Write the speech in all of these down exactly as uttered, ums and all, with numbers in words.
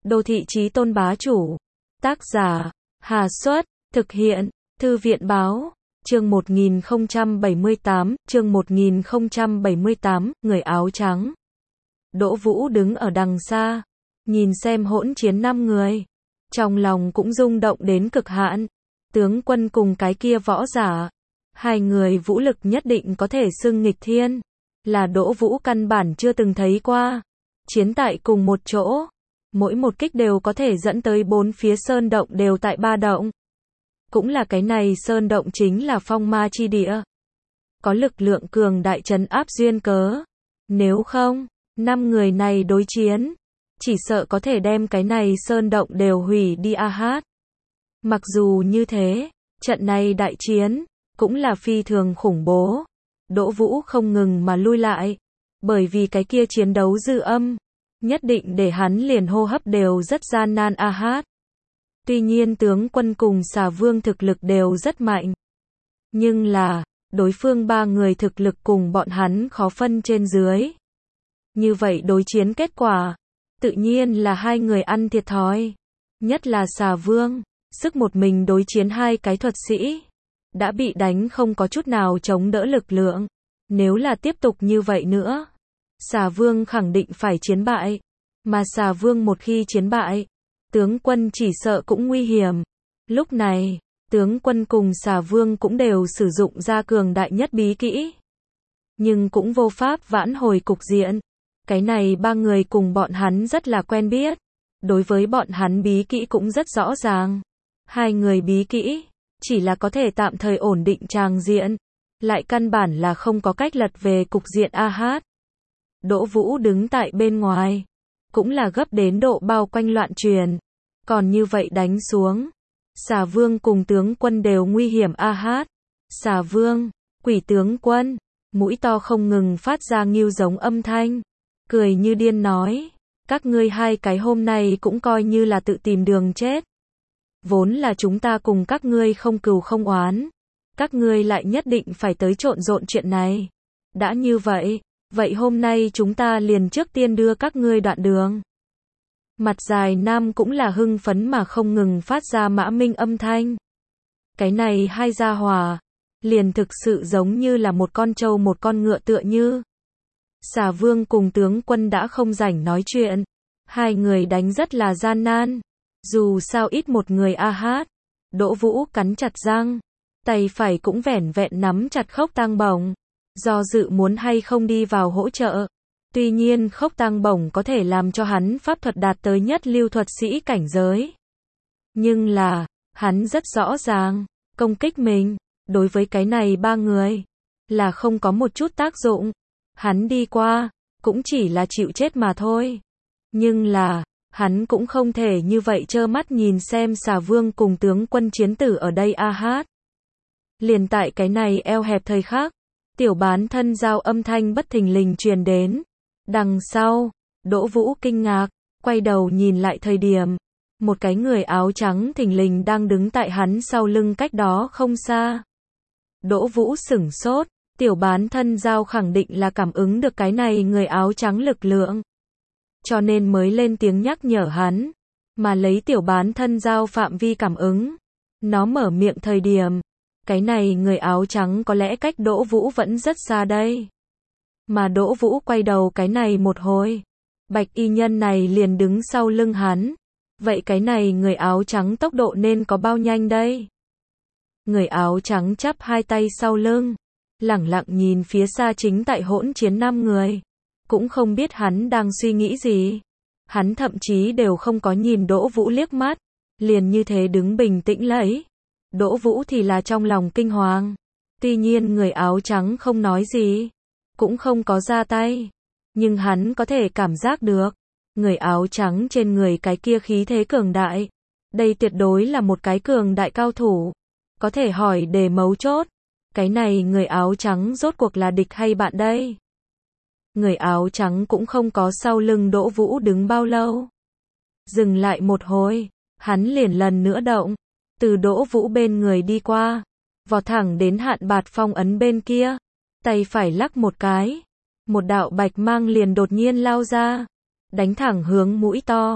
Đô thị chí tôn bá chủ. Tác giả, Hà Xuất, thực hiện, Thư viện Báo, chương một nghìn không trăm bảy mươi tám, chương một nghìn không trăm bảy mươi tám, người áo trắng. Đỗ Vũ đứng ở đằng xa, nhìn xem hỗn chiến năm người. Trong lòng cũng rung động đến cực hạn. Tướng quân cùng cái kia võ giả. Hai người vũ lực nhất định có thể xưng nghịch thiên. Là Đỗ Vũ căn bản chưa từng thấy qua. Chiến tại cùng một chỗ. Mỗi một kích đều có thể dẫn tới bốn phía sơn động đều tại ba động. Cũng là cái này sơn động chính là phong ma chi địa. Có lực lượng cường đại trấn áp duyên cớ. Nếu không, năm người này đối chiến, chỉ sợ có thể đem cái này sơn động đều hủy đi a hát. Mặc dù như thế, trận này đại chiến, cũng là phi thường khủng bố. Đỗ Vũ không ngừng mà lui lại. Bởi vì cái kia chiến đấu dư âm, nhất định để hắn liền hô hấp đều rất gian nan a hát. Tuy nhiên tướng quân cùng Xà Vương thực lực đều rất mạnh. Nhưng là, đối phương ba người thực lực cùng bọn hắn khó phân trên dưới. Như vậy đối chiến kết quả, tự nhiên là hai người ăn thiệt thòi. Nhất là Xà Vương, sức một mình đối chiến hai cái thuật sĩ. Đã bị đánh không có chút nào chống đỡ lực lượng. Nếu là tiếp tục như vậy nữa, Xà Vương khẳng định phải chiến bại. Mà Xà Vương một khi chiến bại, tướng quân chỉ sợ cũng nguy hiểm. Lúc này, tướng quân cùng Xà Vương cũng đều sử dụng ra cường đại nhất bí kỹ. Nhưng cũng vô pháp vãn hồi cục diện. Cái này ba người cùng bọn hắn rất là quen biết. Đối với bọn hắn bí kỹ cũng rất rõ ràng. Hai người bí kỹ, chỉ là có thể tạm thời ổn định tràng diện. Lại căn bản là không có cách lật về cục diện a hát. Đỗ Vũ đứng tại bên ngoài. Cũng là gấp đến độ bao quanh loạn truyền. Còn như vậy đánh xuống. Xà Vương cùng tướng quân đều nguy hiểm a hát. Xà Vương, quỷ tướng quân, mũi to không ngừng phát ra nghêu giống âm thanh. Cười như điên nói. Các ngươi hai cái hôm nay cũng coi như là tự tìm đường chết. Vốn là chúng ta cùng các ngươi không cừu không oán. Các ngươi lại nhất định phải tới trộn rộn chuyện này. Đã như vậy, vậy hôm nay chúng ta liền trước tiên đưa các ngươi đoạn đường. Mặt dài nam cũng là hưng phấn mà không ngừng phát ra mã minh âm thanh. Cái này hai gia hòa, liền thực sự giống như là một con trâu một con ngựa tựa như. Xà Vương cùng tướng quân đã không rảnh nói chuyện. Hai người đánh rất là gian nan. Dù sao ít một người a hát. Đỗ Vũ cắn chặt răng. Tay phải cũng vẻn vẹn nắm chặt khốc tang bổng. Do dự muốn hay không đi vào hỗ trợ. Tuy nhiên khốc tang bổng có thể làm cho hắn pháp thuật đạt tới nhất lưu thuật sĩ cảnh giới. Nhưng là, hắn rất rõ ràng, công kích mình, đối với cái này ba người, là không có một chút tác dụng. Hắn đi qua, cũng chỉ là chịu chết mà thôi. Nhưng là, hắn cũng không thể như vậy trơ mắt nhìn xem Xà Vương cùng tướng quân chiến tử ở đây a hát. Liền tại cái này eo hẹp thời khắc, tiểu bán thân giao âm thanh bất thình lình truyền đến. Đằng sau, Đỗ Vũ kinh ngạc, quay đầu nhìn lại thời điểm, một cái người áo trắng thình lình đang đứng tại hắn sau lưng cách đó không xa. Đỗ Vũ sửng sốt, tiểu bán thân giao khẳng định là cảm ứng được cái này người áo trắng lực lượng. Cho nên mới lên tiếng nhắc nhở hắn, mà lấy tiểu bán thân giao phạm vi cảm ứng. Nó mở miệng thời điểm, cái này người áo trắng có lẽ cách Đỗ Vũ vẫn rất xa đây. Mà Đỗ Vũ quay đầu cái này một hồi, bạch y nhân này liền đứng sau lưng hắn. Vậy cái này người áo trắng tốc độ nên có bao nhanh đây? Người áo trắng chắp hai tay sau lưng, lẳng lặng nhìn phía xa chính tại hỗn chiến năm người. Cũng không biết hắn đang suy nghĩ gì. Hắn thậm chí đều không có nhìn Đỗ Vũ liếc mắt, liền như thế đứng bình tĩnh lấy. Đỗ Vũ thì là trong lòng kinh hoàng. Tuy nhiên người áo trắng không nói gì, cũng không có ra tay. Nhưng hắn có thể cảm giác được, người áo trắng trên người cái kia khí thế cường đại. Đây tuyệt đối là một cái cường đại cao thủ. Có thể hỏi đề mấu chốt, cái này người áo trắng rốt cuộc là địch hay bạn đây? Người áo trắng cũng không có sau lưng Đỗ Vũ đứng bao lâu. Dừng lại một hồi, hắn liền lần nữa động, từ Đỗ Vũ bên người đi qua, vọt thẳng đến Hạn Bạt Phong ấn bên kia, tay phải lắc một cái, một đạo bạch mang liền đột nhiên lao ra, đánh thẳng hướng mũi to.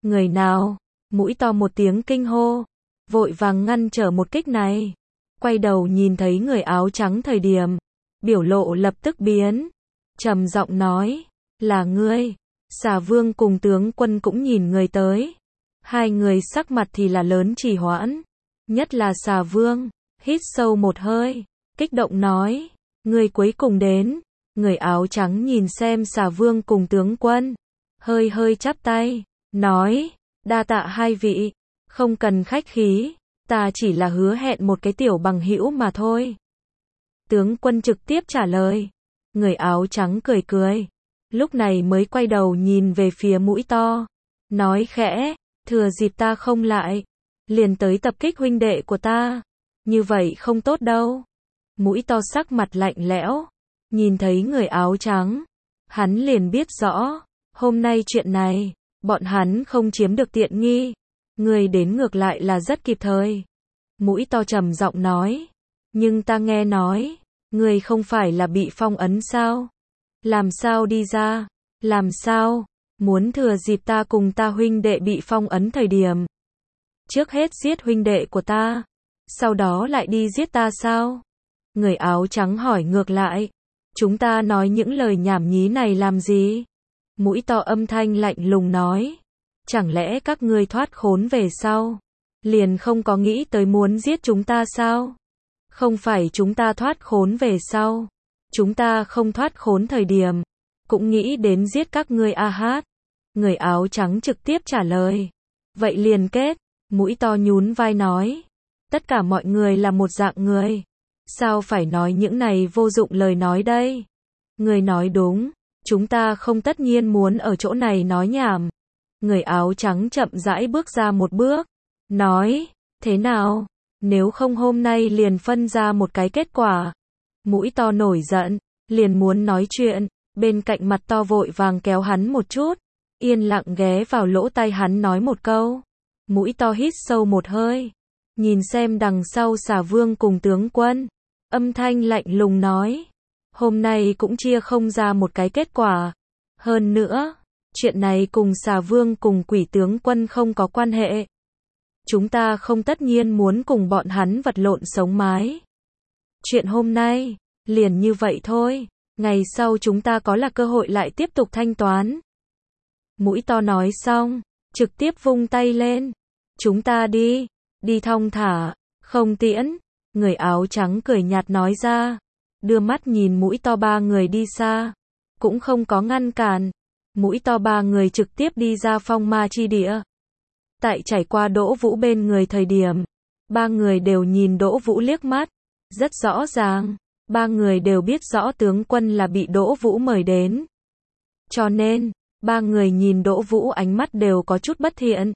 Người nào? Mũi To một tiếng kinh hô, vội vàng ngăn trở một kích này. Quay đầu nhìn thấy người áo trắng thời điểm, biểu lộ lập tức biến, trầm giọng nói, là ngươi. Xà Vương cùng tướng quân cũng nhìn người tới. Hai người sắc mặt thì là lớn trì hoãn, nhất là Xà Vương, hít sâu một hơi, kích động nói, ngươi cuối cùng đến. Người áo trắng nhìn xem Xà Vương cùng tướng quân, hơi hơi chắp tay, nói, đa tạ hai vị, không cần khách khí, ta chỉ là hứa hẹn một cái tiểu bằng hữu mà thôi. Tướng quân trực tiếp trả lời. Người áo trắng cười cười, lúc này mới quay đầu nhìn về phía Mũi To, nói khẽ, thừa dịp ta không lại, liền tới tập kích huynh đệ của ta, như vậy không tốt đâu. Mũi To sắc mặt lạnh lẽo, nhìn thấy người áo trắng, hắn liền biết rõ, hôm nay chuyện này, bọn hắn không chiếm được tiện nghi, người đến ngược lại là rất kịp thời. Mũi To trầm giọng nói, nhưng ta nghe nói, người không phải là bị phong ấn sao? Làm sao đi ra? Làm sao? Muốn thừa dịp ta cùng ta huynh đệ bị phong ấn thời điểm, trước hết giết huynh đệ của ta, sau đó lại đi giết ta sao? Người áo trắng hỏi ngược lại, chúng ta nói những lời nhảm nhí này làm gì? Mũi To âm thanh lạnh lùng nói, chẳng lẽ các ngươi thoát khốn về sau, liền không có nghĩ tới muốn giết chúng ta sao? Không phải chúng ta thoát khốn về sau, chúng ta không thoát khốn thời điểm, cũng nghĩ đến giết các ngươi a hát. Người áo trắng trực tiếp trả lời, vậy liền kết. Mũi To nhún vai nói, tất cả mọi người là một dạng người, sao phải nói những này vô dụng lời nói đây? Người nói đúng, chúng ta không tất nhiên muốn ở chỗ này nói nhảm. Người áo trắng chậm rãi bước ra một bước, nói, thế nào, nếu không hôm nay liền phân ra một cái kết quả. Mũi To nổi giận, liền muốn nói chuyện, bên cạnh Mặt To vội vàng kéo hắn một chút, yên lặng ghé vào lỗ tai hắn nói một câu. Mũi To hít sâu một hơi, nhìn xem đằng sau Xà Vương cùng tướng quân, âm thanh lạnh lùng nói, hôm nay cũng chia không ra một cái kết quả. Hơn nữa, chuyện này cùng Xà Vương cùng Quỷ tướng quân không có quan hệ. Chúng ta không tất nhiên muốn cùng bọn hắn vật lộn sống mái. Chuyện hôm nay, liền như vậy thôi, ngày sau chúng ta có là cơ hội lại tiếp tục thanh toán. Mũi To nói xong, trực tiếp vung tay lên, chúng ta đi, đi thong thả, không tiễn. Người áo trắng cười nhạt nói ra, đưa mắt nhìn Mũi To ba người đi xa, cũng không có ngăn cản. Mũi To ba người trực tiếp đi ra phong ma chi địa. Tại trải qua Đỗ Vũ bên người thời điểm, ba người đều nhìn Đỗ Vũ liếc mắt, rất rõ ràng, ba người đều biết rõ tướng quân là bị Đỗ Vũ mời đến. Cho nên, ba người nhìn Đỗ Vũ ánh mắt đều có chút bất thiện.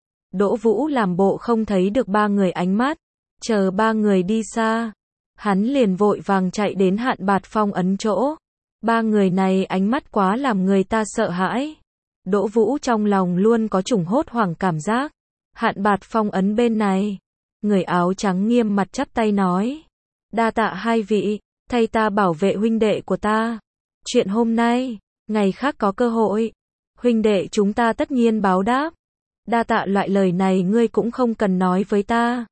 Đỗ Vũ làm bộ không thấy được ba người ánh mắt, chờ ba người đi xa, hắn liền vội vàng chạy đến Hạn Bạt phong ấn chỗ. Ba người này ánh mắt quá làm người ta sợ hãi. Đỗ Vũ trong lòng luôn có chủng hốt hoảng cảm giác. Hạn Bạt phong ấn bên này, người áo trắng nghiêm mặt chắp tay nói, đa tạ hai vị, thay ta bảo vệ huynh đệ của ta. Chuyện hôm nay, ngày khác có cơ hội, huynh đệ chúng ta tất nhiên báo đáp. Đa tạ loại lời này ngươi cũng không cần nói với ta.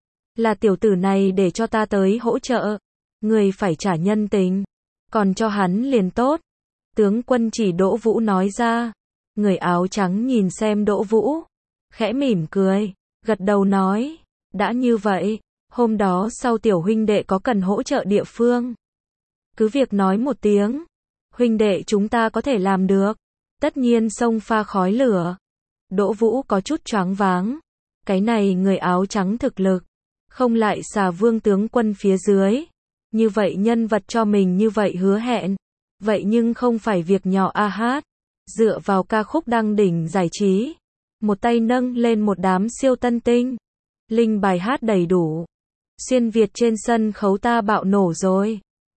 Là tiểu tử này để cho ta tới hỗ trợ, ngươi phải trả nhân tình, còn cho hắn liền tốt. Tướng quân chỉ Đỗ Vũ nói ra. Người áo trắng nhìn xem Đỗ Vũ, khẽ mỉm cười, gật đầu nói, đã như vậy, hôm đó sau tiểu huynh đệ có cần hỗ trợ địa phương, cứ việc nói một tiếng, huynh đệ chúng ta có thể làm được, tất nhiên sông pha khói lửa. Đỗ Vũ có chút choáng váng, cái này người áo trắng thực lực, không lại Xà Vương tướng quân phía dưới, như vậy nhân vật cho mình như vậy hứa hẹn, vậy nhưng không phải việc nhỏ a hát. Dựa vào ca khúc đăng đỉnh giải trí, một tay nâng lên một đám siêu tân tinh, linh bài hát đầy đủ, xuyên Việt trên sân khấu ta bạo nổ rồi.